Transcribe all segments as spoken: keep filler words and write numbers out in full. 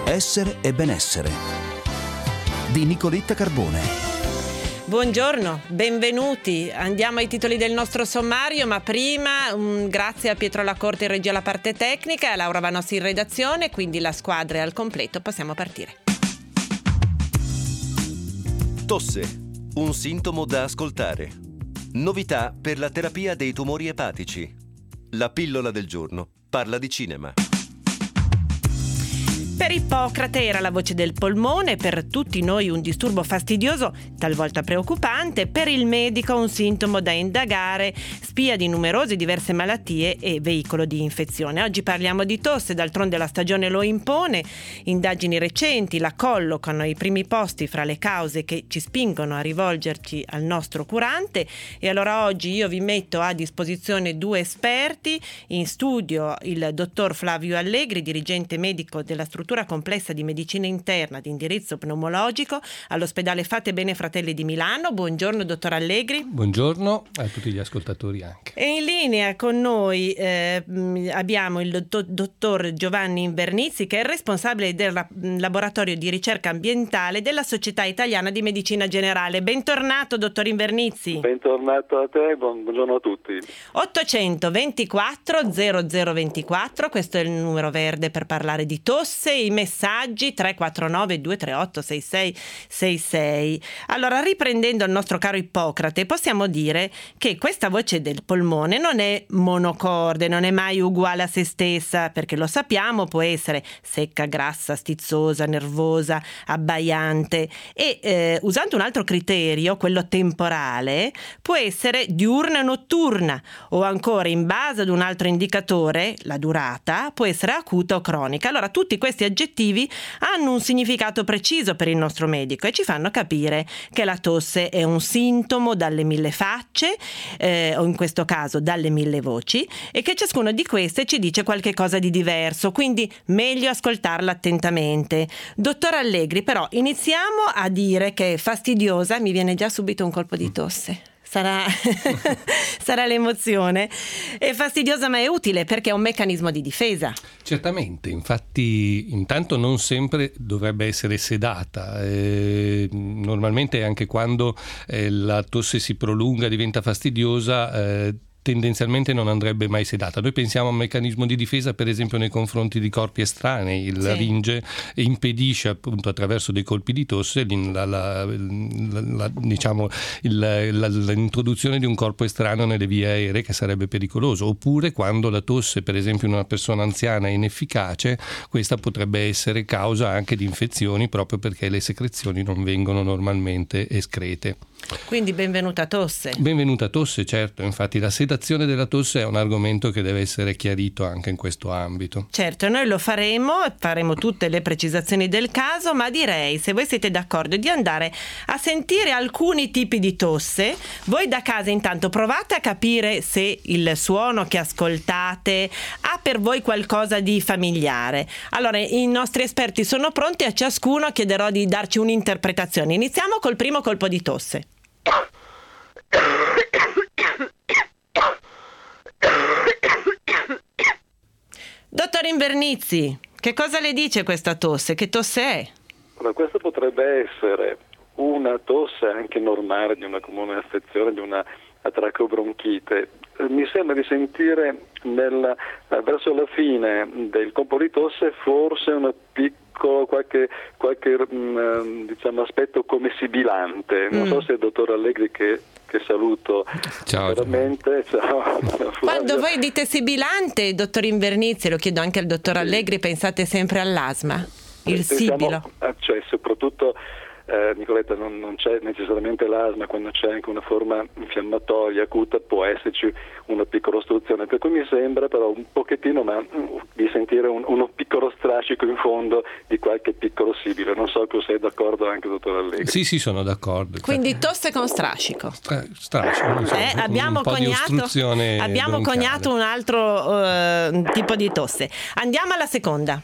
Essere e benessere di Nicoletta Carbone. Buongiorno, benvenuti. Andiamo ai titoli del nostro sommario, ma prima um, grazie a Pietro Lacorte in regia alla parte tecnica e a Laura Vanossi in redazione, quindi la squadra è al completo, possiamo partire. Tosse, un sintomo da ascoltare. Novità per la terapia dei tumori epatici. La pillola del giorno parla di cinema. Per Ippocrate era la voce del polmone, per tutti noi un disturbo fastidioso, talvolta preoccupante, per il medico un sintomo da indagare, spia di numerose diverse malattie e veicolo di infezione. Oggi parliamo di tosse, d'altronde la stagione lo impone, indagini recenti la collocano ai primi posti fra le cause che ci spingono a rivolgerci al nostro curante e allora oggi io vi metto a disposizione due esperti, in studio il dottor Flavio Allegri, dirigente medico della struttura complessa di medicina interna di indirizzo pneumologico all'ospedale Fate Bene Fratelli di Milano. Buongiorno dottor Allegri. Buongiorno a tutti gli ascoltatori anche. E in linea con noi eh, abbiamo il dottor, dottor Giovanni Invernizzi, che è il responsabile del ra- laboratorio di ricerca ambientale della Società Italiana di Medicina Generale. Bentornato dottor Invernizzi. Bentornato a te, buongiorno a tutti. ottocentoventiquattro zero zero ventiquattro, questo è il numero verde per parlare di tosse. I messaggi tre quattro nove due tre otto sei sei sei sei. Allora, riprendendo il nostro caro Ippocrate, possiamo dire che questa voce del polmone non è monocorde, non è mai uguale a se stessa, perché lo sappiamo, può essere secca, grassa, stizzosa, nervosa, abbaiante e eh, usando un altro criterio, quello temporale, può essere diurna e notturna o ancora in base ad un altro indicatore, la durata, può essere acuta o cronica. Allora, tutti questi aggettivi hanno un significato preciso per il nostro medico e ci fanno capire che la tosse è un sintomo dalle mille facce, eh, o in questo caso dalle mille voci, e che ciascuno di queste ci dice qualche cosa di diverso, quindi meglio ascoltarla attentamente. Dottor Allegri, però iniziamo a dire che è fastidiosa, mi viene già subito un colpo di tosse. Sarà, sarà l'emozione. È fastidiosa ma è utile perché è un meccanismo di difesa. Certamente, infatti intanto non sempre dovrebbe essere sedata. Eh, normalmente anche quando eh, la tosse si prolunga, diventa fastidiosa, eh, tendenzialmente non andrebbe mai sedata. Noi pensiamo a un meccanismo di difesa per esempio nei confronti di corpi estranei, il sì. laringe impedisce appunto attraverso dei colpi di tosse la, la, la, la, diciamo, il, la, l'introduzione di un corpo estraneo nelle vie aeree, che sarebbe pericoloso, oppure quando la tosse per esempio in una persona anziana è inefficace, questa potrebbe essere causa anche di infezioni proprio perché le secrezioni non vengono normalmente escrete. Quindi benvenuta tosse. Benvenuta tosse, certo, infatti la sedazione della tosse è un argomento che deve essere chiarito anche in questo ambito. Certo, noi lo faremo, faremo tutte le precisazioni del caso, ma direi, se voi siete d'accordo, di andare a sentire alcuni tipi di tosse. Voi da casa intanto provate a capire se il suono che ascoltate ha per voi qualcosa di familiare. Allora, i nostri esperti sono pronti, a ciascuno chiederò di darci un'interpretazione. Iniziamo col primo colpo di tosse. Dottor Invernizzi, che cosa le dice questa tosse? Che tosse è? Allora, questa potrebbe essere una tosse anche normale di una comune affezione, di una tracheobronchite. Mi sembra di sentire nel, verso la fine del colpo di tosse forse una piccolo qualche, qualche mh, diciamo aspetto come sibilante. Non mm. so se il dottor Allegri, che, che saluto ciao, veramente. Ciao. Quando voi dite sibilante, dottor Invernizzi, lo chiedo anche al dottor Allegri, sì. Pensate sempre all'asma, il sibilo? Cioè soprattutto Eh, Nicoletta, non, non c'è necessariamente l'asma, quando c'è anche una forma infiammatoria acuta può esserci una piccola ostruzione, per cui mi sembra però un pochettino ma di sentire un, uno piccolo strascico in fondo di qualche piccolo sibilo. Non so se sei d'accordo anche dottor Allegri. Sì, sì, sono d'accordo. Quindi tosse con strascico. Stra- strascico, so, eh, abbiamo un po' coniato, di ostruzione abbiamo broncale. coniato un altro uh, tipo di tosse. Andiamo alla seconda.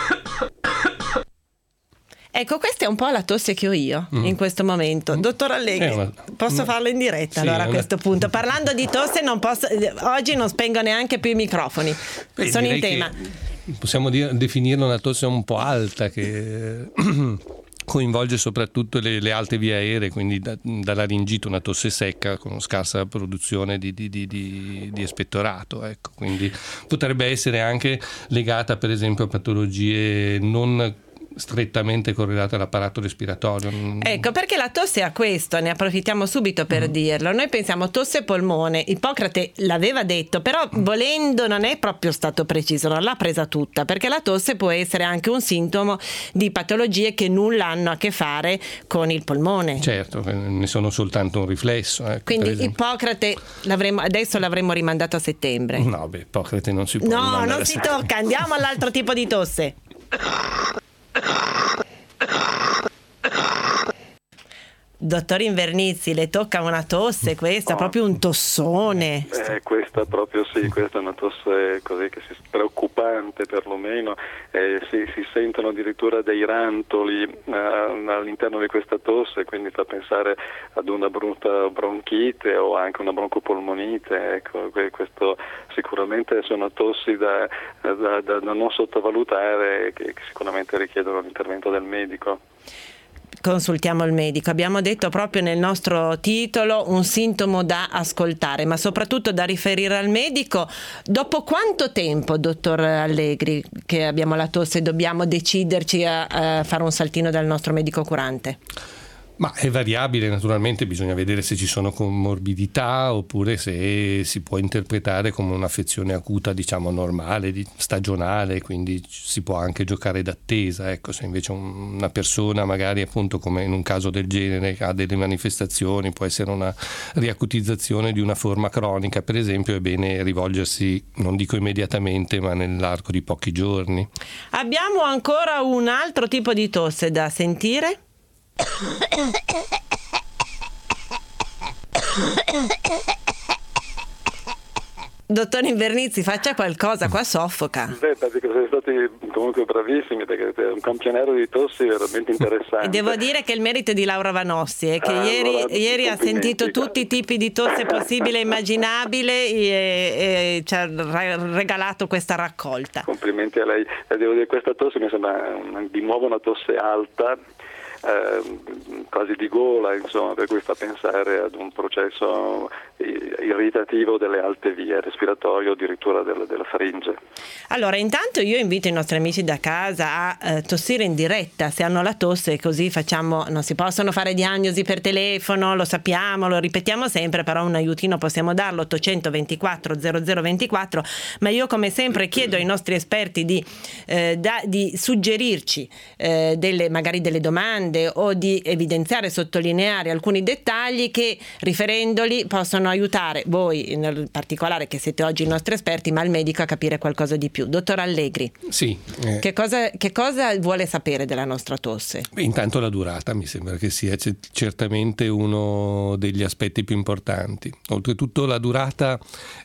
Ecco, questa è un po' la tosse che ho io mm. in questo momento. Dottor Allegri, una... posso farlo in diretta sì, allora a questo una... punto? Parlando di tosse non posso, oggi non spengo neanche più i microfoni. Beh, sono in tema. Che... possiamo dire, definirla una tosse un po' alta che coinvolge soprattutto le, le alte vie aeree, quindi da, da laringite, una tosse secca con scarsa produzione di, di, di, di, di espettorato, ecco. Quindi potrebbe essere anche legata per esempio a patologie non strettamente correlate all'apparato respiratorio. Ecco, perché la tosse ha questo, ne approfittiamo subito per mm. dirlo. Noi pensiamo tosse polmone, Ippocrate l'aveva detto, però mm. volendo non è proprio stato preciso, non l'ha presa tutta, perché la tosse può essere anche un sintomo di patologie che nulla hanno a che fare con il polmone. Certo, ne sono soltanto un riflesso. Ecco, quindi Ippocrate l'avremo, adesso l'avremmo rimandato a settembre. No, beh, Ippocrate non si può No, non si tocca, andiamo all'altro tipo di tosse. Dottor Invernizzi, le tocca una tosse questa, oh. proprio un tossone. Eh, questa proprio sì, questa è una tosse così che si preoccupante perlomeno, eh, si, si sentono addirittura dei rantoli eh, all'interno di questa tosse, quindi fa pensare ad una brutta bronchite o anche una broncopolmonite, ecco, questo sicuramente sono tossi da, da, da, da non sottovalutare, che, che sicuramente richiedono l'intervento del medico. Consultiamo il medico. Abbiamo detto proprio nel nostro titolo un sintomo da ascoltare, ma soprattutto da riferire al medico. Dopo quanto tempo, dottor Allegri, che abbiamo la tosse, dobbiamo deciderci a, a fare un saltino dal nostro medico curante? Ma è variabile, naturalmente bisogna vedere se ci sono comorbidità oppure se si può interpretare come un'affezione acuta, diciamo normale, di, stagionale, quindi si può anche giocare d'attesa. Ecco, se invece una persona magari appunto come in un caso del genere ha delle manifestazioni, può essere una riacutizzazione di una forma cronica per esempio, è bene rivolgersi, non dico immediatamente, ma nell'arco di pochi giorni. Abbiamo ancora un altro tipo di tosse da sentire? Dottor Invernizzi, faccia qualcosa, qua soffoca. Beh, perché siete stati comunque bravissimi, perché è un campionero di tossi veramente interessante. Devo dire che il merito è di Laura Vanossi, eh, che ah, ieri, allora, ieri ha sentito tutti i tipi di tosse possibile e immaginabile e, e ci ha regalato questa raccolta. Complimenti a lei. Eh, devo dire, questa tosse mi sembra di nuovo una tosse alta, Eh, quasi di gola, insomma, per cui fa pensare ad un processo irritativo delle alte vie respiratorie o addirittura della, della faringe. Allora, intanto io invito i nostri amici da casa a eh, tossire in diretta se hanno la tosse, così facciamo, non si possono fare diagnosi per telefono, lo sappiamo, lo ripetiamo sempre, però un aiutino possiamo darlo, ottocentoventiquattro zero zero ventiquattro, ma io come sempre chiedo ai nostri esperti di, eh, da, di suggerirci eh, delle, magari delle domande o di evidenziare, sottolineare alcuni dettagli che riferendoli possono aiutare voi in particolare, che siete oggi i nostri esperti, ma il medico a capire qualcosa di più. Dottor Allegri, sì, eh. che cosa, che cosa vuole sapere della nostra tosse? Beh, intanto la durata mi sembra che sia c- certamente uno degli aspetti più importanti. Oltretutto la durata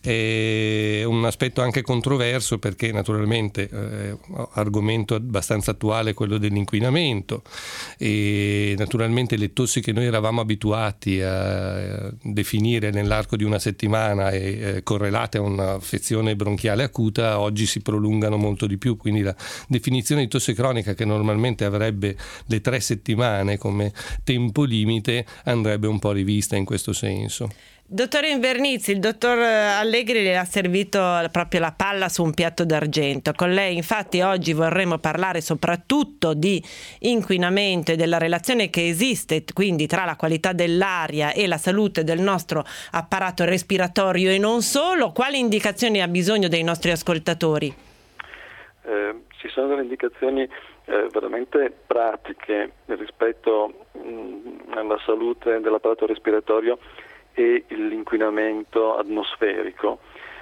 è un aspetto anche controverso, perché naturalmente eh, argomento abbastanza attuale quello dell'inquinamento, e naturalmente le tossi che noi eravamo abituati a definire nell'arco di una settimana e eh, correlate a un'affezione bronchiale acuta oggi si prolungano molto di più, quindi la definizione di tosse cronica, che normalmente avrebbe le tre settimane come tempo limite, andrebbe un po' rivista in questo senso. Dottore Invernizzi, il dottor Allegri le ha servito proprio la palla su un piatto d'argento. Con lei infatti oggi vorremmo parlare soprattutto di inquinamento e della relazione che esiste quindi tra la qualità dell'aria e la salute del nostro apparato respiratorio e non solo. Quali indicazioni ha bisogno dei nostri ascoltatori? Eh, ci sono delle indicazioni eh, veramente pratiche rispetto mh, alla salute dell'apparato respiratorio e l'inquinamento atmosferico.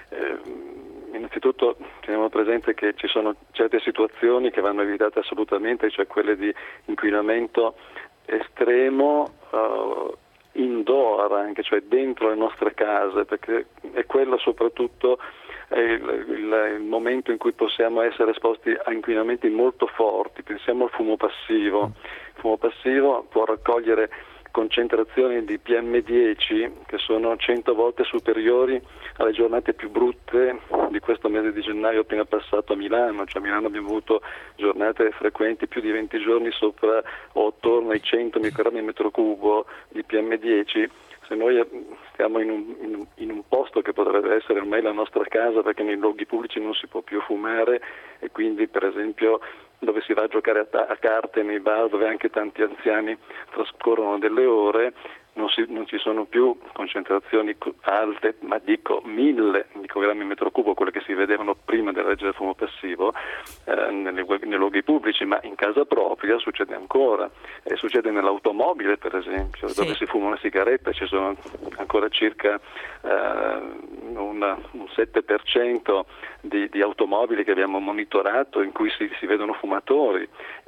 Eh, innanzitutto teniamo presente che ci sono certe situazioni che vanno evitate assolutamente, cioè quelle di inquinamento estremo uh, indoor anche, cioè dentro le nostre case, perché è quello soprattutto è il, il, il momento in cui possiamo essere esposti a inquinamenti molto forti. Pensiamo al fumo passivo. Il fumo passivo può raccogliere concentrazioni di P M dieci che sono cento volte superiori alle giornate più brutte di questo mese di gennaio appena passato a Milano, cioè a Milano abbiamo avuto giornate frequenti più di venti giorni sopra o attorno ai cento microgrammi al metro cubo di P M dieci. Se noi stiamo in un, in, in un posto che potrebbe essere ormai la nostra casa, perché nei luoghi pubblici non si può più fumare, e quindi per esempio dove si va a giocare a, ta- a carte nei bar, dove anche tanti anziani trascorrono delle ore, non, si, non ci sono più concentrazioni alte, ma dico mille microgrammi al metro cubo, quelle che si vedevano prima della legge del fumo passivo, eh, nelle, nei luoghi pubblici, ma in casa propria succede ancora. E succede nell'automobile, per esempio, sì, dove si fuma una sigaretta, ci sono ancora circa eh, una, un sette per cento di, di automobili che abbiamo monitorato in cui si, si vedono fumatori,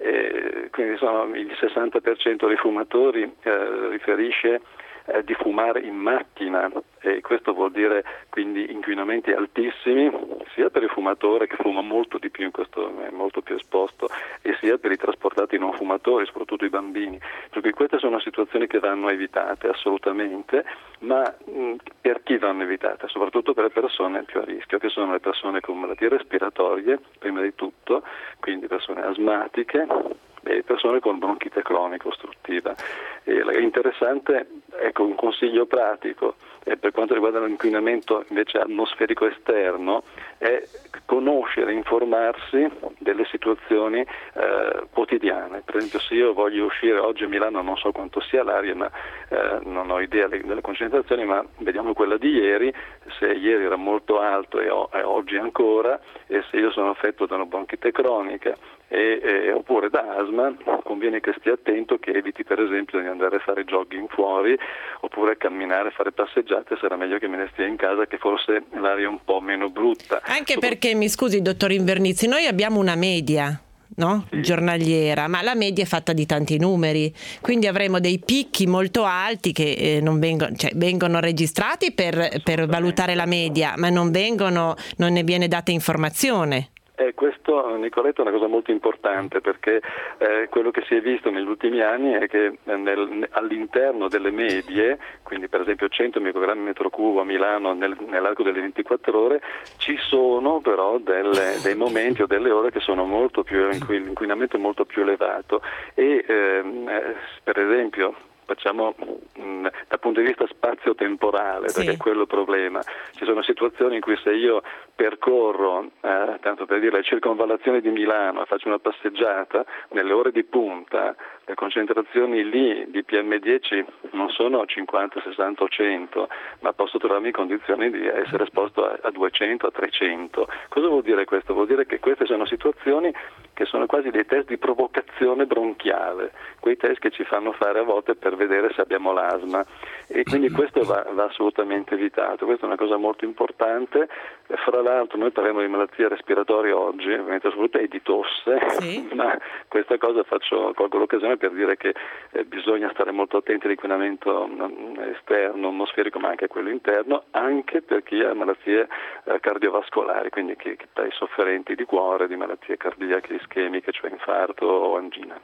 e quindi sono il sessanta per cento dei fumatori eh, riferisce eh, di fumare in macchina, e questo vuol dire quindi inquinamenti altissimi sia per il fumatore, che fuma molto di più in questo, è molto più esposto, e sia per i trasportati non fumatori, soprattutto i bambini. Perché queste sono situazioni che vanno evitate assolutamente, ma mh, per chi vanno evitate? Soprattutto per le persone più a rischio, che sono le persone con malattie respiratorie, prima di tutto, quindi persone asmatiche e persone con bronchite cronica ostruttiva. E è interessante, ecco, un consiglio pratico eh, per quanto riguarda l'inquinamento invece atmosferico esterno, è conoscere, informarsi delle situazioni eh, quotidiane. Per esempio, se io voglio uscire oggi a Milano, non so quanto sia l'aria, ma eh, non ho idea delle concentrazioni, ma vediamo quella di ieri, se ieri era molto alto e, o, e oggi ancora, e se io sono affetto da una bronchite cronica e, e, oppure da asma, conviene che stia attento, che eviti per esempio di andare a fare jogging fuori, oppure camminare, fare passeggiate. Sarà meglio che me ne stia in casa, che forse l'aria è un po' meno brutta. Anche perché, mi scusi dottor Invernizzi, noi abbiamo una media, no? Sì, giornaliera, ma la media è fatta di tanti numeri, quindi avremo dei picchi molto alti che eh, non vengono, cioè, vengono registrati per, per valutare la media, ma non vengono, non ne viene data informazione. Eh, questo, Nicoletta, è una cosa molto importante, perché eh, quello che si è visto negli ultimi anni è che nel, all'interno delle medie, quindi per esempio cento microgrammi al metro cubo a Milano nel, nell'arco delle ventiquattro ore, ci sono però delle, dei momenti o delle ore che sono molto più, in cui l'inquinamento è molto più elevato, e ehm, eh, per esempio facciamo mh, dal punto di vista spazio-temporale, sì, perché è quello il problema. Ci sono situazioni in cui se io percorro, eh, tanto per dire, le circonvallazioni di Milano e faccio una passeggiata, nelle ore di punta le concentrazioni lì di P M dieci non sono cinquanta, sessanta o cento, ma posso trovarmi in condizioni di essere esposto a, a duecento, a trecento. Cosa vuol dire questo? Vuol dire che queste sono situazioni che sono quasi dei test di provocazione bronchiale, quei test che ci fanno fare a volte per vedere se abbiamo l'asma, e quindi questo va, va assolutamente evitato. Questa è una cosa molto importante. Fra l'altro noi parliamo di malattie respiratorie oggi, ovviamente soprattutto e di tosse, sì, ma questa cosa faccio, colgo l'occasione per dire che eh, bisogna stare molto attenti all'inquinamento esterno, atmosferico, ma anche a quello interno, anche per chi ha malattie eh, cardiovascolari, quindi chi, chi ha i sofferenti di cuore, di malattie cardiache ischemiche, cioè infarto o angina.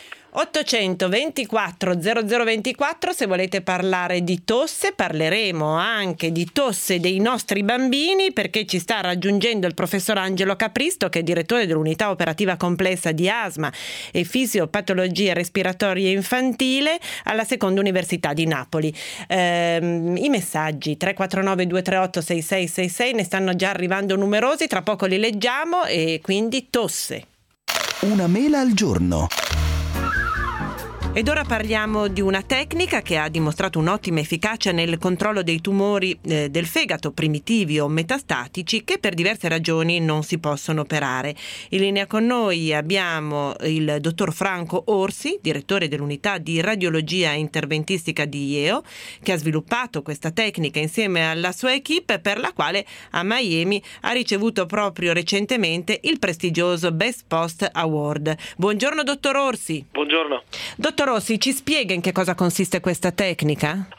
ottocentoventiquattro zero zero ventiquattro, se volete parlare di tosse. Parleremo anche di tosse dei nostri bambini, perché ci sta raggiungendo il professor Angelo Capristo, che è direttore dell'unità operativa complessa di asma e fisiopatologia respiratoria infantile alla Seconda Università di Napoli. Ehm, i messaggi tre quattro nove due tre otto sei sei sei sei ne stanno già arrivando numerosi, tra poco li leggiamo. E quindi tosse. Una mela al giorno. Ed ora parliamo di una tecnica che ha dimostrato un'ottima efficacia nel controllo dei tumori eh, del fegato primitivi o metastatici, che per diverse ragioni non si possono operare. In linea con noi abbiamo il dottor Franco Orsi, direttore dell'unità di radiologia interventistica di I E O, che ha sviluppato questa tecnica insieme alla sua equipe, per la quale a Miami ha ricevuto proprio recentemente il prestigioso Best Post Award. Buongiorno dottor Orsi. Buongiorno. Dottor Orsi, ci spiega in che cosa consiste questa tecnica? Allora, questa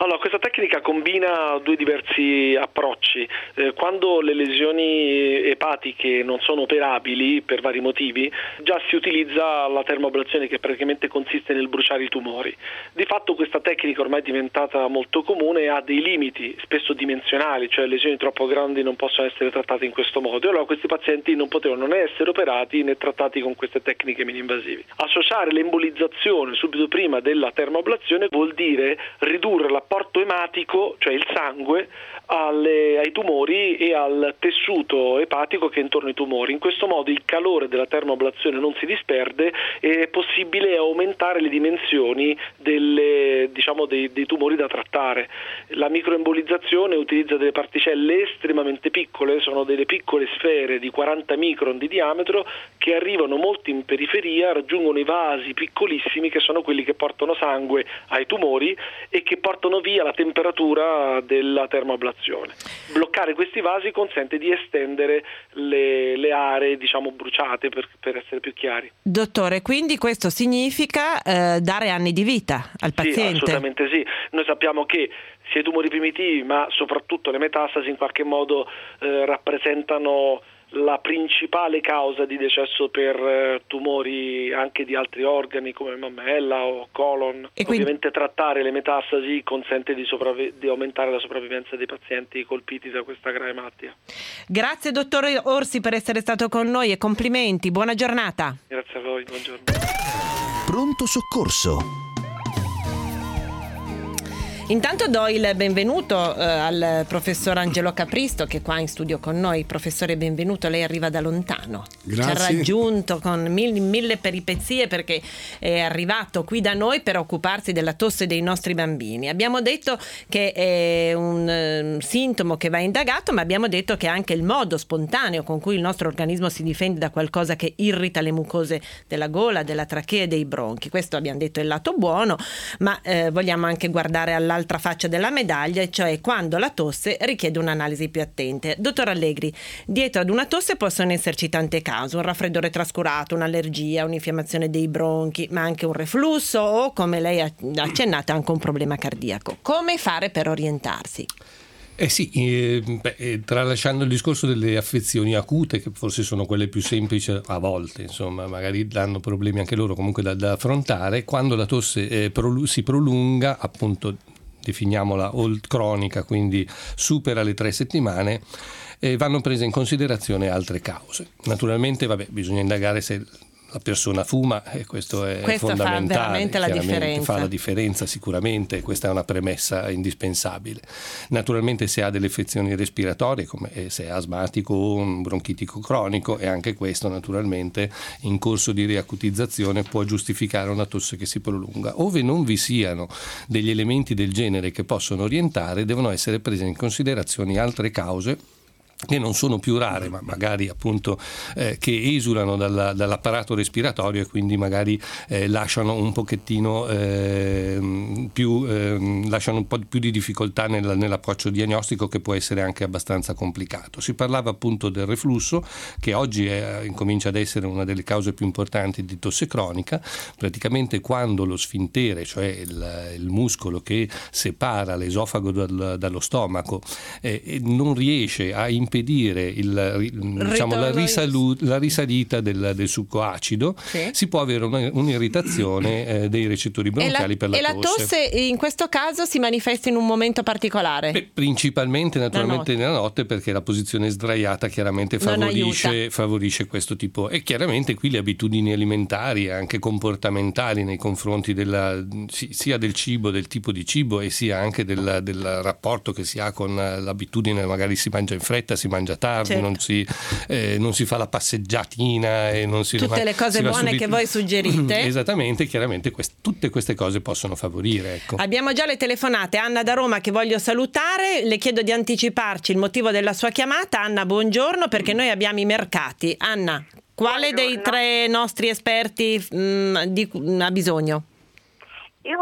tecnica combina due diversi approcci. Eh, quando le lesioni epatiche non sono operabili per vari motivi, già si utilizza la termoablazione, che praticamente consiste nel bruciare i tumori. Di fatto questa tecnica ormai è diventata molto comune e ha dei limiti, spesso dimensionali, cioè lesioni troppo grandi non possono essere trattate in questo modo, e allora questi pazienti non potevano né essere operati né trattati con queste tecniche mini-invasive. Associare l'embolizzazione subito prima della termoablazione vuol dire ridurre l'apporto ematico, cioè il sangue, alle, ai tumori e al tessuto epatico che è intorno ai tumori. In questo modo il calore della termoablazione non si disperde e è possibile aumentare le dimensioni delle, diciamo, dei, dei tumori da trattare. La microembolizzazione utilizza delle particelle estremamente piccole, sono delle piccole sfere di quaranta micron di diametro che arrivano molto in periferia, raggiungono i vasi piccolissimi che sono quelli che portano sangue ai tumori e che portano via la temperatura della termoablazione. Bloccare questi vasi consente di estendere le, le aree, diciamo, bruciate, per, per essere più chiari. Dottore, quindi questo significa eh, dare anni di vita al paziente? Sì, assolutamente sì. Noi sappiamo che sia i tumori primitivi, ma soprattutto le metastasi in qualche modo eh, rappresentano la principale causa di decesso per eh, tumori anche di altri organi come mammella o colon. E quindi... Ovviamente trattare le metastasi consente di, sopravvi- di aumentare la sopravvivenza dei pazienti colpiti da questa grave malattia. Grazie dottore Orsi per essere stato con noi e complimenti, buona giornata. Grazie a voi, buongiorno. Pronto soccorso. Intanto do il benvenuto eh, al professor Angelo Capristo, che è qua in studio con noi. Professore, benvenuto, lei arriva da lontano. Grazie. Ci ha raggiunto con mille, mille peripezie perché è arrivato qui da noi per occuparsi della tosse dei nostri bambini. Abbiamo detto che è un uh, sintomo che va indagato, ma abbiamo detto che è anche il modo spontaneo con cui il nostro organismo si difende da qualcosa che irrita le mucose della gola, della trachea e dei bronchi. Questo abbiamo detto è il lato buono, ma eh, vogliamo anche guardare all'altra faccia della medaglia, cioè quando la tosse richiede un'analisi più attenta. Dottor Allegri, dietro ad una tosse possono esserci tante cause: un raffreddore trascurato, un'allergia, un'infiammazione dei bronchi, ma anche un reflusso o, come lei ha accennato, anche un problema cardiaco. Come fare per orientarsi? Eh sì, eh, beh, tralasciando il discorso delle affezioni acute, che forse sono quelle più semplici a volte, insomma, magari danno problemi anche loro comunque da, da affrontare, quando la tosse eh, prolu- si prolunga, appunto definiamola old cronica, quindi supera le tre settimane, eh, vanno prese in considerazione altre cause. Naturalmente, vabbè, bisogna indagare se la persona fuma, e questo è questo fondamentale, fa veramente la differenza. fa la differenza sicuramente, questa è una premessa indispensabile. Naturalmente se ha delle affezioni respiratorie, come se è asmatico o un bronchitico cronico, e anche questo naturalmente in corso di riacutizzazione può giustificare una tosse che si prolunga. Ove non vi siano degli elementi del genere che possono orientare, devono essere prese in considerazione altre cause che non sono più rare, ma magari appunto eh, che esulano dalla, dall'apparato respiratorio e quindi magari eh, lasciano un pochettino eh, più eh, lasciano un po' più di difficoltà nel, nell'approccio diagnostico, che può essere anche abbastanza complicato. Si parlava appunto del reflusso, che oggi è, incomincia ad essere una delle cause più importanti di tosse cronica. Praticamente quando lo sfintere, cioè il, il muscolo che separa l'esofago dal, dallo stomaco, eh, non riesce a impedire il, diciamo, la, risalu- la risalita del, del succo acido, sì, si può avere una, un'irritazione eh, dei recettori bronchiali e la, per la tosse. E la tosse in questo caso si manifesta in un momento particolare? Beh, principalmente naturalmente nella notte, perché la posizione sdraiata chiaramente favorisce, favorisce questo tipo, e chiaramente qui le abitudini alimentari e anche comportamentali nei confronti della, sia del cibo, del tipo di cibo, e sia anche del, del rapporto che si ha con l'abitudine, magari si mangia in fretta, si mangia tardi, certo, non, si, eh, non si fa la passeggiatina e non si tutte va, le cose buone subito... che voi suggerite. Esattamente, chiaramente quest- tutte queste cose possono favorire, ecco. Abbiamo già le telefonate. Anna da Roma, che voglio salutare, le chiedo di anticiparci il motivo della sua chiamata. Anna, buongiorno, perché noi abbiamo i mercati. Anna, quale buongiorno. Dei tre nostri esperti mh, di, mh, ha bisogno? Io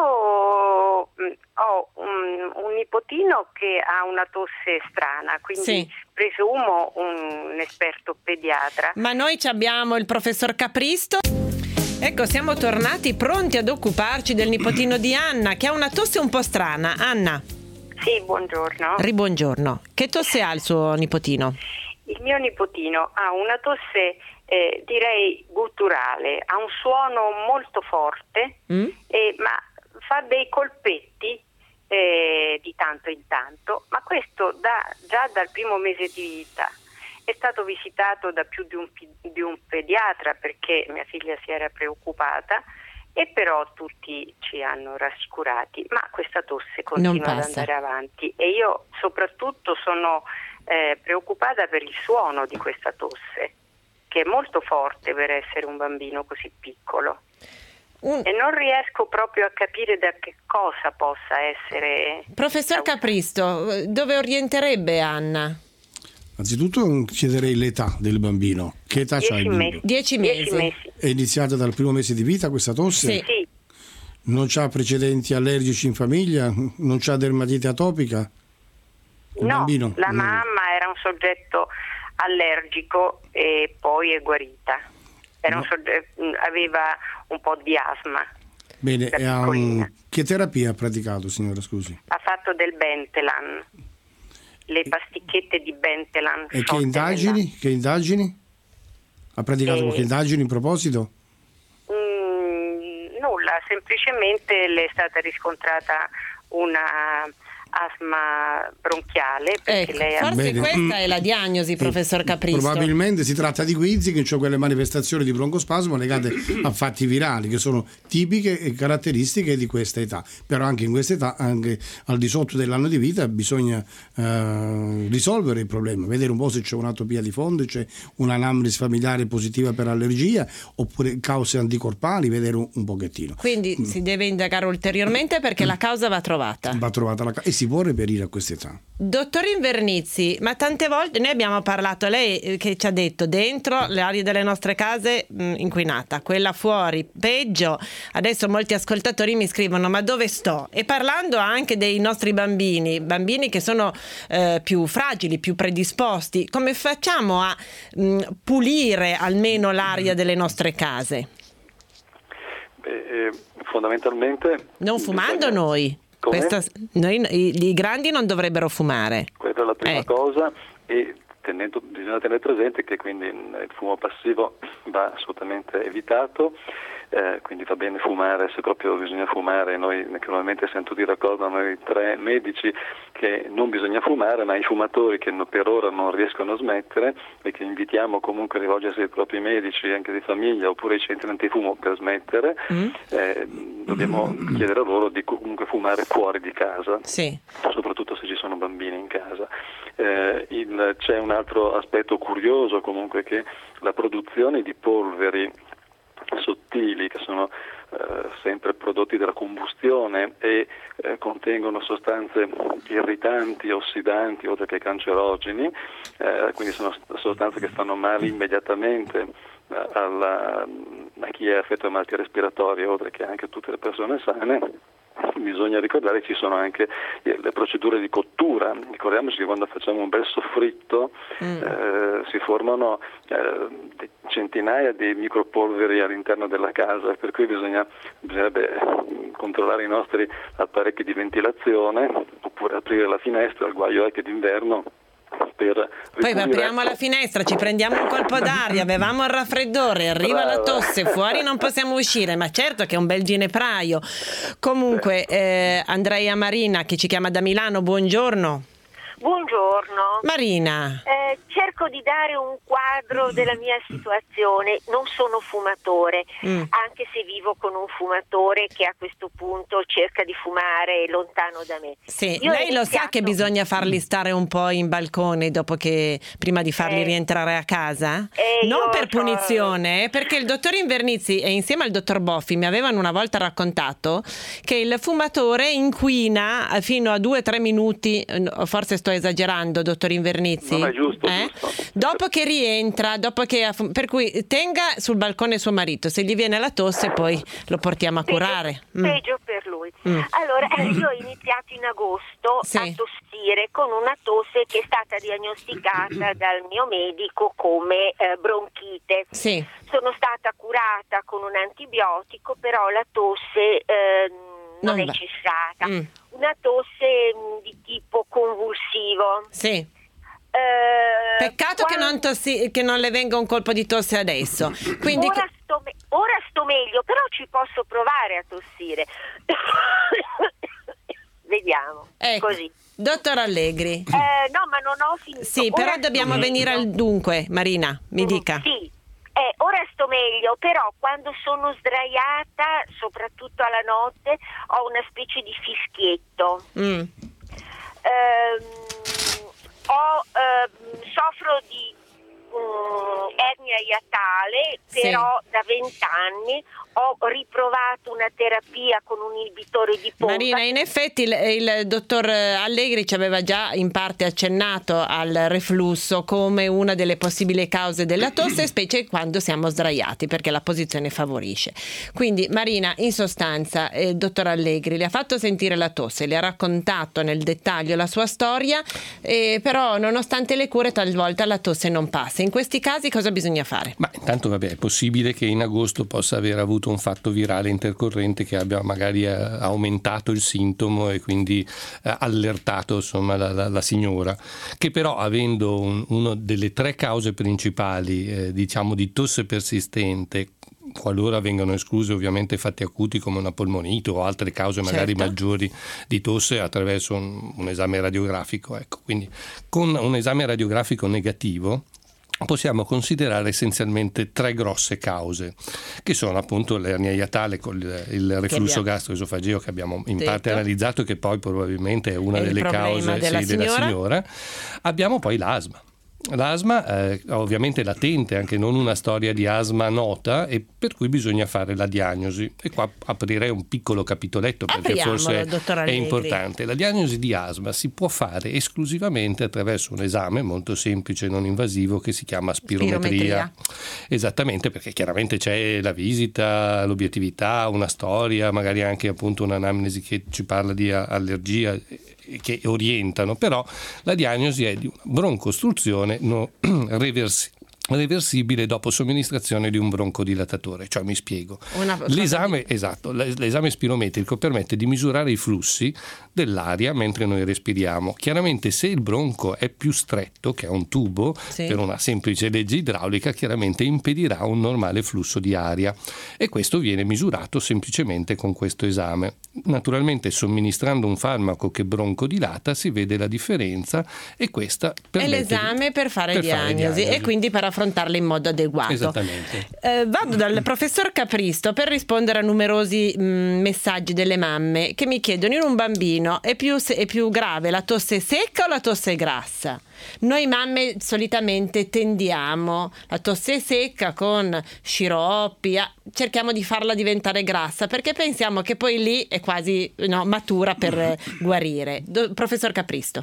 ho un, un nipotino che ha una tosse strana, quindi sì, presumo un, un esperto pediatra. Ma noi ci abbiamo il professor Capristo. Ecco, siamo tornati pronti ad occuparci del nipotino di Anna, che ha una tosse un po' strana. Anna. Sì, buongiorno. Ribuongiorno. Che tosse ha il suo nipotino? Il mio nipotino ha una tosse, eh, direi gutturale, ha un suono molto forte, mm? eh, ma fa dei colpetti eh, di tanto in tanto, ma questo da, già dal primo mese di vita. È stato visitato da più di un, di un pediatra perché mia figlia si era preoccupata, e però tutti ci hanno rassicurati, ma questa tosse continua ad andare avanti e io soprattutto sono eh, preoccupata per il suono di questa tosse, che è molto forte per essere un bambino così piccolo. Un... e non riesco proprio a capire da che cosa possa essere. Professor Capristo, dove orienterebbe Anna? Anzitutto chiederei l'età del bambino. Che età c'ha il bambino? Dieci mesi. mesi. È iniziata dal primo mese di vita questa tosse? Sì. sì. Non c'ha precedenti allergici in famiglia? Non c'ha dermatite atopica? Il no, bambino? la mamma era un soggetto allergico e poi è guarita. Era no. un soggetto, aveva un po' di asma. Bene, e ha un... che terapia ha praticato, signora, scusi? Ha fatto del Bentelan. Le pasticchette di Bentelan. E che indagini? Nella... Che indagini? Ha praticato e... qualche indagine in proposito? Mm, nulla, semplicemente le è stata riscontrata una asma bronchiale, perché ecco, lei ha... forse Bene. questa è la diagnosi, professor Capristo. Probabilmente si tratta di quinzi, che cioè quelle manifestazioni di broncospasmo legate a fatti virali che sono tipiche e caratteristiche di questa età, però anche in questa età, anche al di sotto dell'anno di vita, bisogna eh, risolvere il problema, vedere un po' se c'è un'atopia di fondo, c'è un'anamnesi familiare positiva per allergia oppure cause anticorpali, vedere un, un pochettino. Quindi mm. si deve indagare ulteriormente perché mm. la causa va trovata. Va trovata la causa. Si può reperire a questa età. Dottor Invernizzi, ma tante volte noi abbiamo parlato, lei che ci ha detto dentro le aree delle nostre case mh, inquinata, quella fuori peggio. Adesso molti ascoltatori mi scrivono: ma dove sto? E parlando anche dei nostri bambini, bambini che sono eh, più fragili, più predisposti, come facciamo a mh, pulire almeno l'aria delle nostre case? Beh, eh, fondamentalmente non fumando bisogna... noi. Questa, noi, i, i grandi non dovrebbero fumare. Questa è la prima ecco. cosa, e tenendo, bisogna tenere presente che quindi il fumo passivo va assolutamente evitato. Eh, quindi va bene fumare se proprio bisogna fumare. Noi naturalmente siamo tutti d'accordo, noi tre medici, che non bisogna fumare, ma i fumatori che per ora non riescono a smettere e che invitiamo comunque a rivolgersi ai propri medici anche di famiglia oppure ai centri antifumo per smettere, mm. eh, dobbiamo mm. chiedere a loro di comunque fumare fuori di casa, sì. soprattutto se ci sono bambini in casa. Eh, il, c'è un altro aspetto curioso comunque, che la produzione di polveri sottili, che sono eh, sempre prodotti della combustione e eh, contengono sostanze irritanti, ossidanti, oltre che cancerogeni, eh, quindi sono sostanze che fanno male immediatamente eh, alla, a chi è affetto da malattie respiratorie, oltre che anche a tutte le persone sane. Bisogna ricordare che ci sono anche le procedure di cottura. Ricordiamoci che quando facciamo un bel soffritto mm. eh, si formano eh, centinaia di micropolveri all'interno della casa, per cui bisogna, bisognerebbe controllare i nostri apparecchi di ventilazione oppure aprire la finestra. Il guaio è che d'inverno per poi apriamo la finestra, ci prendiamo un colpo d'aria, avevamo il raffreddore, arriva Brava. la tosse, fuori non possiamo uscire, ma certo che è un bel ginepraio. Comunque eh, Andrea Marina che ci chiama da Milano, buongiorno. Buongiorno. Marina. Eh, cerco di dare un quadro della mia situazione. Non sono fumatore, mm. anche se vivo con un fumatore che a questo punto cerca di fumare lontano da me. Sì, Io lei iniziato... lo sa che bisogna farli stare un po' in balcone dopo che prima di farli eh, rientrare a casa? Eh, non per so... punizione, perché il dottor Invernizzi e insieme al dottor Boffi mi avevano una volta raccontato che il fumatore inquina fino a due o tre minuti, forse sto esagerando, dottor Invernizzi. Non è giusto, eh? giusto. Dopo che rientra, dopo che ha fum- per cui tenga sul balcone suo marito, se gli viene la tosse poi lo portiamo a peggio, curare. Mm. Peggio per lui. Mm. Allora, eh, io ho iniziato in agosto sì. a tossire con una tosse che è stata diagnosticata dal mio medico come eh, bronchite. Sì. Sono stata curata con un antibiotico, però la tosse eh, non, non è cessata. Mm. Un una tosse mh, di tipo convulsivo. Sì. Eh, Peccato quando... che, non tossi, che non le venga un colpo di tosse adesso. Quindi... Ora, sto me- ora sto meglio, però ci posso provare a tossire. Vediamo. Ecco. Così. Dottor Allegri. Eh, no, ma non ho finito. Sì, ora però dobbiamo meglio. venire al dunque, Marina, mi dica. Sì, eh, ora sto meglio, però quando sono sdraiata, soprattutto alla notte, ho una specie di fischietto. Mm. Ehm, ho, ehm, soffro di um, ernia iatale, però Sì. da vent'anni ho riprovato una terapia con un inibitore di pompa. Marina, in effetti il, il dottor Allegri ci aveva già in parte accennato al reflusso come una delle possibili cause della tosse, specie quando siamo sdraiati, perché la posizione favorisce. Quindi Marina, in sostanza, il dottor Allegri le ha fatto sentire la tosse, le ha raccontato nel dettaglio la sua storia, eh, però nonostante le cure talvolta la tosse non passa. In questi casi cosa bisogna fare? Ma intanto vabbè, è possibile che in agosto possa aver avuto un fatto virale intercorrente che abbia magari eh, aumentato il sintomo e quindi eh, allertato insomma la, la, la signora, che però avendo un, una delle tre cause principali eh, diciamo di tosse persistente, qualora vengano escluse ovviamente fatti acuti come una polmonite o altre cause magari Certo. maggiori di tosse attraverso un, un esame radiografico, ecco. Quindi con un esame radiografico negativo possiamo considerare essenzialmente tre grosse cause, che sono appunto l'ernia iatale con il, il reflusso gastroesofageo che abbiamo in detto. parte analizzato, che poi probabilmente è una È il delle problema cause della sì, della signora. signora. Abbiamo poi l'asma. L'asma eh, ovviamente latente, anche non una storia di asma nota, e per cui bisogna fare la diagnosi. E qua aprirei un piccolo capitoletto perché Apriamolo, forse dottor è Allegri. importante. La diagnosi di asma si può fare esclusivamente attraverso un esame molto semplice e non invasivo che si chiama spirometria. Spirometria. Esattamente, perché chiaramente c'è la visita, l'obiettività, una storia, magari anche appunto un'anamnesi che ci parla di allergia, che orientano, però la diagnosi è di una broncostruzione no, reversi- reversibile dopo somministrazione di un broncodilatatore. Cioè, mi spiego, Una- l'esame, esatto, l'esame spirometrico permette di misurare i flussi dell'aria mentre noi respiriamo. Chiaramente se il bronco è più stretto, che è un tubo, Sì. per una semplice legge idraulica, chiaramente impedirà un normale flusso di aria, e questo viene misurato semplicemente con questo esame. Naturalmente somministrando un farmaco che broncodilata si vede la differenza, e questa È permette l'esame per fare per fare diagnosi, diagnosi. e quindi per affrontarle in modo adeguato. Esattamente. Eh, vado dal professor Capristo per rispondere a numerosi mh, messaggi delle mamme che mi chiedono: in un bambino è più, se- è più grave la tosse secca o la tosse grassa? Noi mamme solitamente tendiamo la tosse secca con sciroppi, a- cerchiamo di farla diventare grassa perché pensiamo che poi lì è quasi no, matura per eh, guarire. Do- professor Capristo.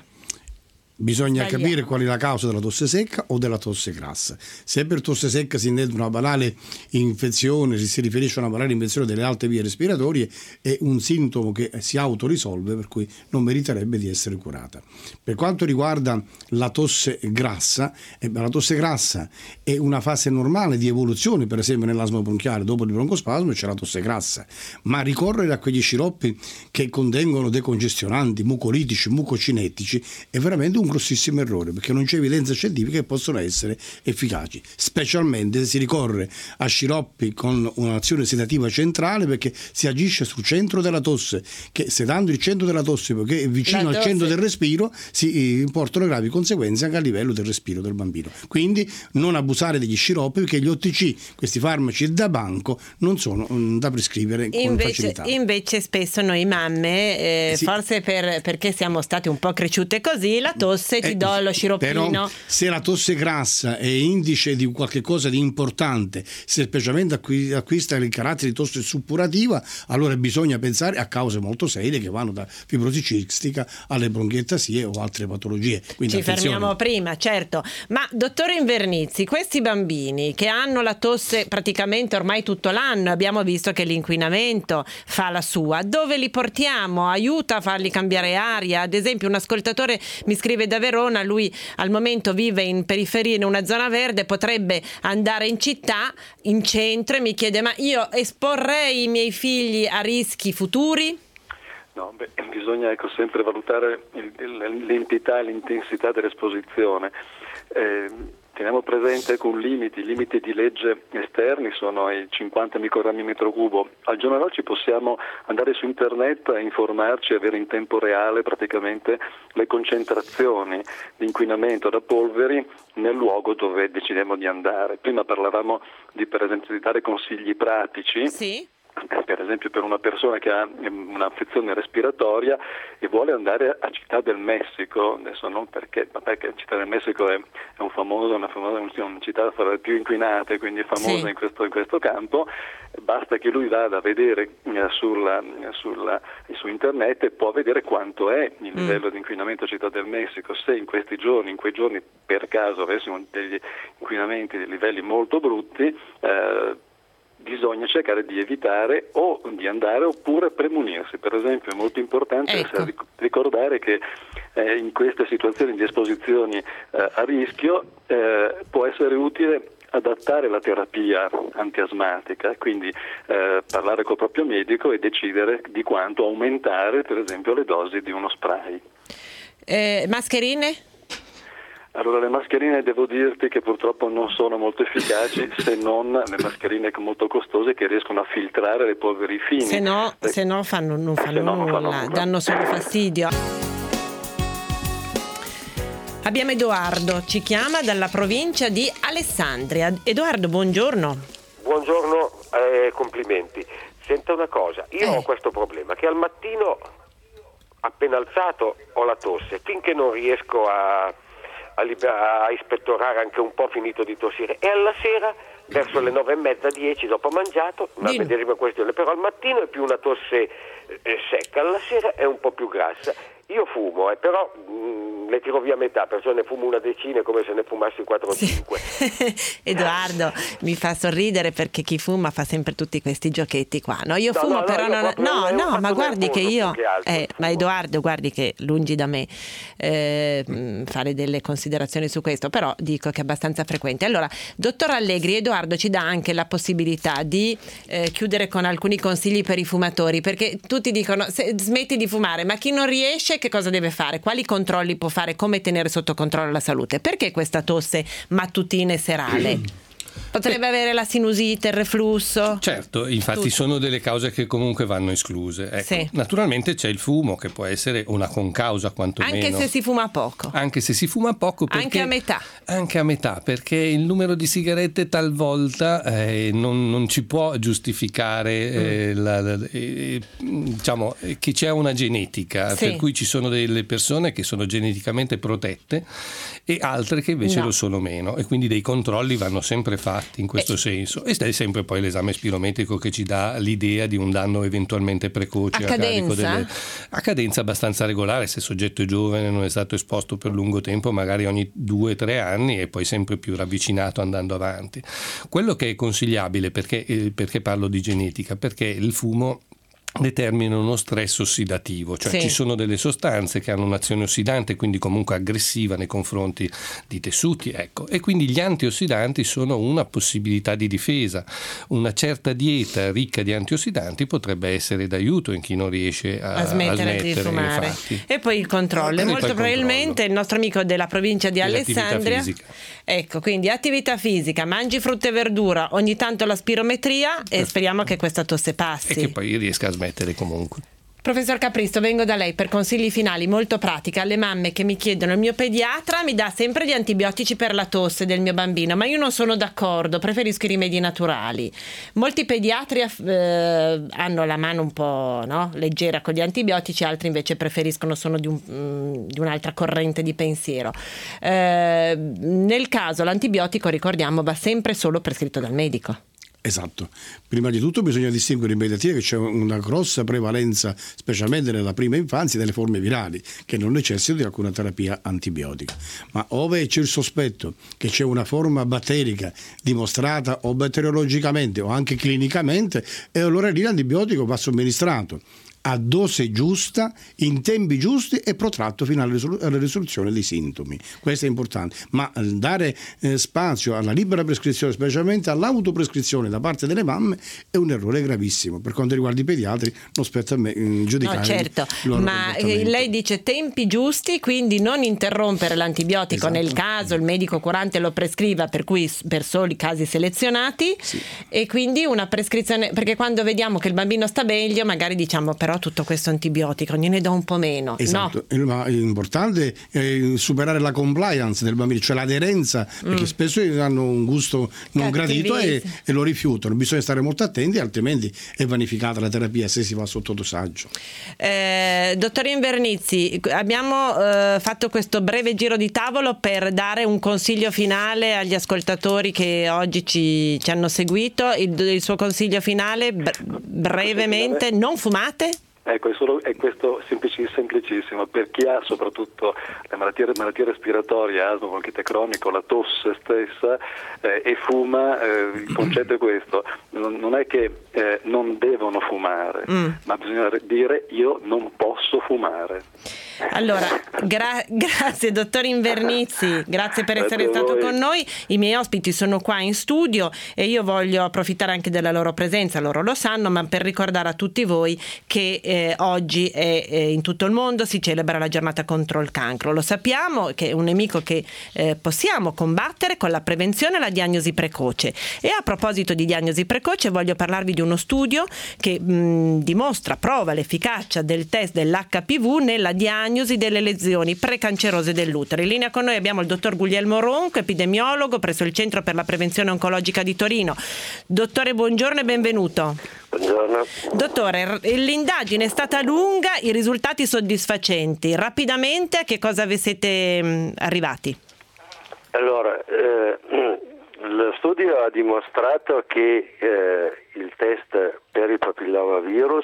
Bisogna Sbagliamo. capire qual è la causa della tosse secca o della tosse grassa. Se per tosse secca si intende una banale infezione, se si riferisce a una banale infezione delle alte vie respiratorie, è un sintomo che si autorisolve, per cui non meriterebbe di essere curata. Per quanto riguarda la tosse grassa, eh, la tosse grassa è una fase normale di evoluzione, per esempio nell'asma bronchiale, dopo il broncospasmo c'è la tosse grassa, ma ricorrere a quegli sciroppi che contengono decongestionanti, mucolitici, mucocinetici è veramente un grossissimo errore, perché non c'è evidenza scientifica che possono essere efficaci, specialmente se si ricorre a sciroppi con un'azione sedativa centrale, perché si agisce sul centro della tosse, che sedando il centro della tosse, perché è vicino La al tosse- centro del respiro, si eh, portano gravi conseguenze anche a livello del respiro del bambino. Quindi non abusare degli sciroppi, perché gli O T C, questi farmaci da banco, non sono mm, da prescrivere con Invece, facilità. invece spesso noi mamme, eh, Sì. forse per- perché siamo state un po' cresciute così, la tosse ti Eh, do lo sciroppino. Però se la tosse grassa è indice di qualche cosa di importante, se specialmente acqui- acquista il carattere di tosse suppurativa, allora bisogna pensare a cause molto serie che vanno da fibrosi cistica alle bronchiettasie o altre patologie. Quindi Ci attenzione. fermiamo prima, certo. Ma dottore Invernizzi, questi bambini che hanno la tosse praticamente ormai tutto l'anno, abbiamo visto che l'inquinamento fa la sua, dove li portiamo? Aiuta a farli cambiare aria? Ad esempio un ascoltatore mi scrive da Verona, lui al momento vive in periferia, in una zona verde, potrebbe andare in città, in centro, e mi chiede: ma io esporrei i miei figli a rischi futuri? No, beh, bisogna ecco, sempre valutare il, il, l'entità e l'intensità dell'esposizione. Eh, teniamo presente con limiti, i limiti di legge esterni sono i cinquanta microgrammi metro cubo. Al giorno d'oggi possiamo andare su internet a informarci e avere in tempo reale praticamente le concentrazioni di inquinamento da polveri nel luogo dove decidiamo di andare. Prima parlavamo di, per esempio, di dare consigli pratici. Sì. Per esempio per una persona che ha un'affezione respiratoria e vuole andare a Città del Messico, adesso non perché, ma perché Città del Messico è, è un famoso, una famosa una città fra le più inquinate, quindi è famosa sì. in, questo, in questo campo, basta che lui vada a vedere eh, sulla, sulla, su internet e può vedere quanto è il livello mm. di inquinamento a Città del Messico. Se in questi giorni, in quei giorni per caso avessimo degli inquinamenti di livelli molto brutti, eh, bisogna cercare di evitare o di andare oppure premunirsi. Per esempio è molto importante ecco. ricordare che eh, in queste situazioni di esposizioni eh, a rischio eh, può essere utile adattare la terapia antiasmatica, quindi eh, parlare col proprio medico e decidere di quanto aumentare per esempio le dosi di uno spray. Eh, mascherine? Allora le mascherine devo dirti che purtroppo non sono molto efficaci, se non le mascherine molto costose che riescono a filtrare le polveri fini. Se no, eh, se no fanno, non fanno no, nulla, non fanno nulla, danno solo fastidio. Abbiamo Edoardo, ci chiama dalla provincia di Alessandria. Edoardo, buongiorno. Buongiorno, eh, complimenti. Senta una cosa, io eh. ho questo problema che al mattino appena alzato ho la tosse, finché non riesco a A, liber- a ispettorare anche un po', finito di tossire, e alla sera verso le nove e mezza, dieci dopo mangiato, una Dimmi. medesima questione, però al mattino è più una tosse eh, secca, alla sera è un po' più grassa. Io fumo, eh, però mh, le tiro via metà, perciò ne fumo una decina come se ne fumassi quattro o cinque. Edoardo, mi fa sorridere perché chi fuma fa sempre tutti questi giochetti qua. No, io no, fumo no, però no, non... no, no, no ma guardi che io... Che eh, ma Edoardo, guardi che lungi da me eh, fare delle considerazioni su questo, però dico che è abbastanza frequente. Allora, dottor Allegri, Edoardo ci dà anche la possibilità di eh, chiudere con alcuni consigli per i fumatori, perché tutti dicono se, smetti di fumare, ma chi non riesce che cosa deve fare? Quali controlli può fare? Come tenere sotto controllo la salute? Perché questa tosse mattutina e serale? Potrebbe Beh, avere la sinusite, il reflusso? Certo, infatti tutto. Sono delle cause che comunque vanno escluse. Ecco, sì. Naturalmente c'è il fumo che può essere una concausa quantomeno. Anche se si fuma poco. Anche se si fuma poco. Perché, anche a metà. Anche a metà, perché il numero di sigarette talvolta eh, non, non ci può giustificare eh, mm. la, la, eh, diciamo che c'è una genetica, sì. per cui ci sono delle persone che sono geneticamente protette e altre che invece no. lo sono meno, e quindi dei controlli vanno sempre fatti in questo eh. senso, e è sempre poi l'esame spirometrico che ci dà l'idea di un danno eventualmente precoce a, a carico delle, a cadenza abbastanza regolare, se il soggetto è giovane, non è stato esposto per lungo tempo, magari ogni due o tre anni, e poi sempre più ravvicinato andando avanti. Quello che è consigliabile, perché, eh, perché parlo di genetica, perché il fumo determina uno stress ossidativo, cioè sì. ci sono delle sostanze che hanno un'azione ossidante, quindi comunque aggressiva nei confronti di tessuti, ecco, e quindi gli antiossidanti sono una possibilità di difesa. Una certa dieta ricca di antiossidanti potrebbe essere d'aiuto in chi non riesce a, a smettere, a smettere di fumare. Infatti. E poi il controllo, e molto il probabilmente controllo. Il nostro amico della provincia di Alessandria, ecco, quindi attività fisica, mangi frutta e verdura, ogni tanto la spirometria, e speriamo che questa tosse passi e che poi riesca a smettere comunque. Professor Capristo, vengo da lei per consigli finali molto pratici alle mamme che mi chiedono: il mio pediatra mi dà sempre gli antibiotici per la tosse del mio bambino, ma io non sono d'accordo, preferisco i rimedi naturali. Molti pediatri eh, hanno la mano un po' no, leggera con gli antibiotici, altri invece preferiscono, sono di, un, mh, di un'altra corrente di pensiero. Eh, nel caso l'antibiotico, ricordiamo, va sempre solo prescritto dal medico. Esatto. Prima di tutto bisogna distinguere in pediatria che c'è una grossa prevalenza, specialmente nella prima infanzia, delle forme virali che non necessitano di alcuna terapia antibiotica. Ma ove c'è il sospetto che c'è una forma batterica dimostrata o batteriologicamente o anche clinicamente, e allora lì l'antibiotico va somministrato. a dose giusta, in tempi giusti e protratto fino alla, risolu- alla risoluzione dei sintomi. Questo è importante, ma dare eh, spazio alla libera prescrizione, specialmente all'autoprescrizione da parte delle mamme, è un errore gravissimo. Per quanto riguarda i pediatri, non spetta a me eh, giudicare. No, certo, il loro ma lei dice tempi giusti, quindi non interrompere l'antibiotico, esatto, nel caso il medico curante lo prescriva, per cui per soli casi selezionati, sì. E quindi una prescrizione, perché quando vediamo che il bambino sta meglio magari diciamo però tutto questo antibiotico gliene do un po' meno. Esatto, no. Ma è importante eh, superare la compliance del bambino, cioè l'aderenza, perché mm. spesso hanno un gusto non gradito e, e lo rifiutano. Bisogna stare molto attenti, altrimenti è vanificata la terapia se si va sotto dosaggio. Eh, dottor Invernizzi, abbiamo eh, fatto questo breve giro di tavolo per dare un consiglio finale agli ascoltatori che oggi ci, ci hanno seguito. Il, il suo consiglio finale, bre- brevemente, non fumate? Ecco, è, solo, è questo semplicissimo, semplicissimo, per chi ha soprattutto le malattie, malattie respiratorie, asma, bronchite cronico, la tosse stessa eh, e fuma, eh, il concetto è questo, non, non è che eh, non devono fumare, mm. ma bisogna dire io non posso fumare. Allora, gra- grazie dottor Invernizzi, grazie per essere grazie stato con noi. I miei ospiti sono qua in studio e io voglio approfittare anche della loro presenza, loro lo sanno, ma per ricordare a tutti voi che eh, oggi è, eh, in tutto il mondo si celebra la giornata contro il cancro. Lo sappiamo che è un nemico che eh, possiamo combattere con la prevenzione e la diagnosi precoce. E a proposito di diagnosi precoce voglio parlarvi di uno studio che mh, dimostra, prova l'efficacia del test dell'H P V nella diagnosi delle lesioni precancerose dell'utero. In linea con noi abbiamo il dottor Guglielmo Ronco, epidemiologo presso il Centro per la Prevenzione Oncologica di Torino. Dottore, buongiorno e benvenuto. Buongiorno. Dottore, l'indagine è stata lunga, i risultati soddisfacenti. Rapidamente a che cosa vi siete mh, arrivati? Allora, eh, lo studio ha dimostrato che eh, il test per il papillomavirus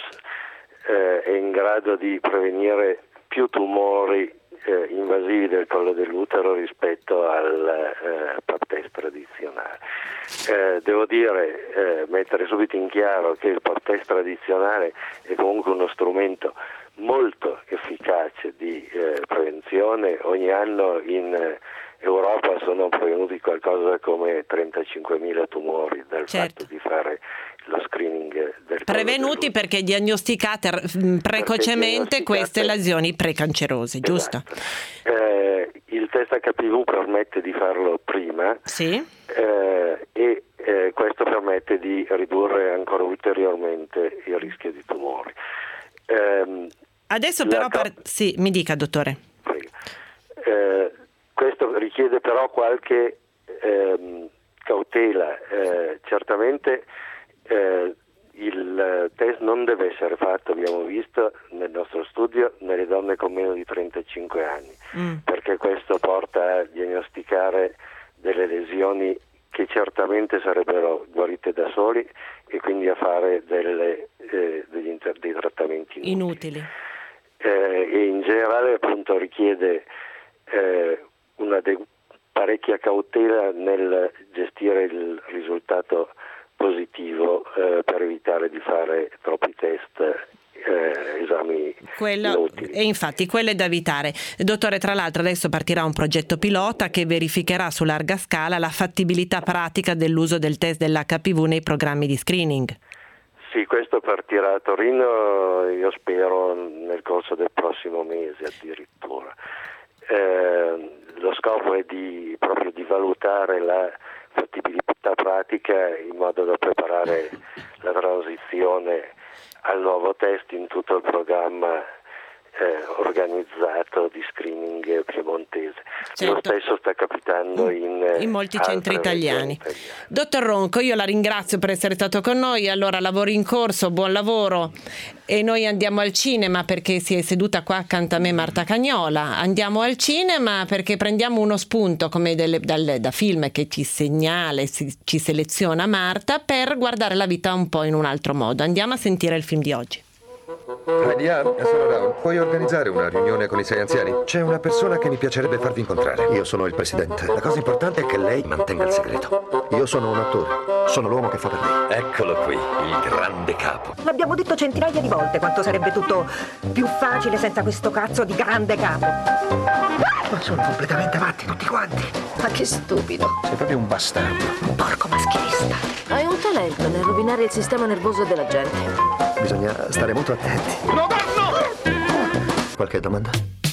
eh, è in grado di prevenire più tumori eh, invasivi del collo dell'utero rispetto al eh, pap test tradizionale. Eh, devo dire, eh, mettere subito in chiaro che il pap test tradizionale è comunque uno strumento molto efficace di eh, prevenzione. Ogni anno in eh, Europa sono prevenuti qualcosa come trentacinquemila tumori dal certo. fatto di fare lo screening del prevenuti perché diagnosticate precocemente diagnosticate... queste lesioni precancerose, giusto? Esatto. Eh, il test H P V permette di farlo prima, sì. eh, e eh, questo permette di ridurre ancora ulteriormente il rischio di tumori. Eh, Adesso però ca- per... sì, mi dica dottore. Eh, questo richiede però qualche ehm, cautela, eh, certamente eh, il test non deve essere fatto, abbiamo visto nel nostro studio, nelle donne con meno di trentacinque anni, mm. perché questo porta a diagnosticare delle lesioni che certamente sarebbero guarite da soli e quindi a fare delle, eh, degli inter- dei trattamenti inutili. inutili. Eh, e in generale appunto richiede eh, una de- parecchia cautela nel gestire il risultato positivo eh, per evitare di fare troppi test, eh, esami quello, inutili. E infatti quello è da evitare. Dottore, tra l'altro adesso partirà un progetto pilota che verificherà su larga scala la fattibilità pratica dell'uso del test dell'H P V nei programmi di screening. Sì, questo partirà a Torino, io spero nel corso del prossimo mese addirittura. Eh, lo scopo è di proprio di valutare la fattibilità pratica in modo da preparare la transizione al nuovo test in tutto il programma eh, organizzato di screening piemontese. Certo. Lo stesso sta capitando in, in molti centri italiani. italiani. Dottor Ronco, io la ringrazio per essere stato con noi. Allora, lavori in corso, buon lavoro. E noi andiamo al cinema perché si è seduta qua accanto a me Marta Cagnola. Andiamo al cinema perché prendiamo uno spunto come delle, dalle, da film che ci segnala, si, ci seleziona Marta per guardare la vita un po' in un altro modo. Andiamo a sentire il film di oggi. Adia, sono Raul. Puoi organizzare una riunione con i sei anziani? C'è una persona che mi piacerebbe farvi incontrare. Io sono il presidente. La cosa importante è che lei mantenga il segreto. Io sono un attore. Sono l'uomo che fa per lei. Eccolo qui, il grande capo. L'abbiamo detto centinaia di volte quanto sarebbe tutto più facile senza questo cazzo di grande capo. Ma sono completamente matti tutti quanti. Ma che stupido. Sei proprio un bastardo. Un porco maschilista. Hai un talento nel rovinare il sistema nervoso della gente. Bisogna stare molto attenti. Qualche domanda?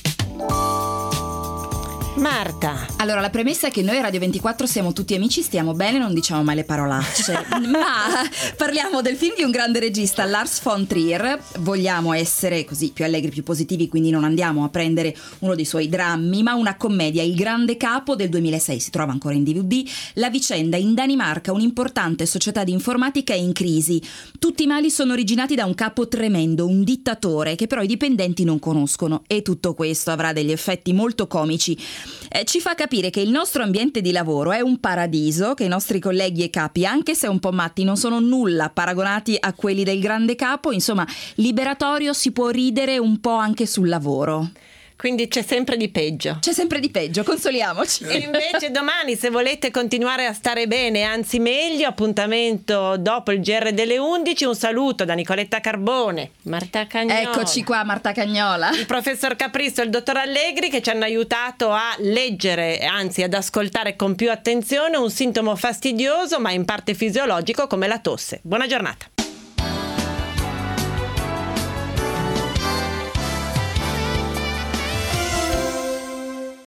Marta. Allora, la premessa è che noi a Radio ventiquattro siamo tutti amici, stiamo bene, non diciamo mai le parolacce. Ma parliamo del film di un grande regista, Lars von Trier. Vogliamo essere così più allegri, più positivi, quindi non andiamo a prendere uno dei suoi drammi, ma una commedia, Il grande capo del duemilasei, si trova ancora in D V D. La vicenda: in Danimarca un'importante società di informatica è in crisi. Tutti i mali sono originati da un capo tremendo, un dittatore che però i dipendenti non conoscono, e tutto questo avrà degli effetti molto comici. Eh, ci fa capire che il nostro ambiente di lavoro è un paradiso, che i nostri colleghi e capi, anche se un po' matti, non sono nulla paragonati a quelli del grande capo. Insomma, liberatorio, si può ridere un po' anche sul lavoro. Quindi c'è sempre di peggio. C'è sempre di peggio, consoliamoci. E invece domani, se volete continuare a stare bene, anzi meglio, appuntamento dopo il G R delle undici. Un saluto da Nicoletta Carbone, Marta Cagnola. Eccoci qua, Marta Cagnola. Il professor Capristo e il dottor Allegri, che ci hanno aiutato a leggere, anzi ad ascoltare con più attenzione un sintomo fastidioso ma in parte fisiologico come la tosse. Buona giornata.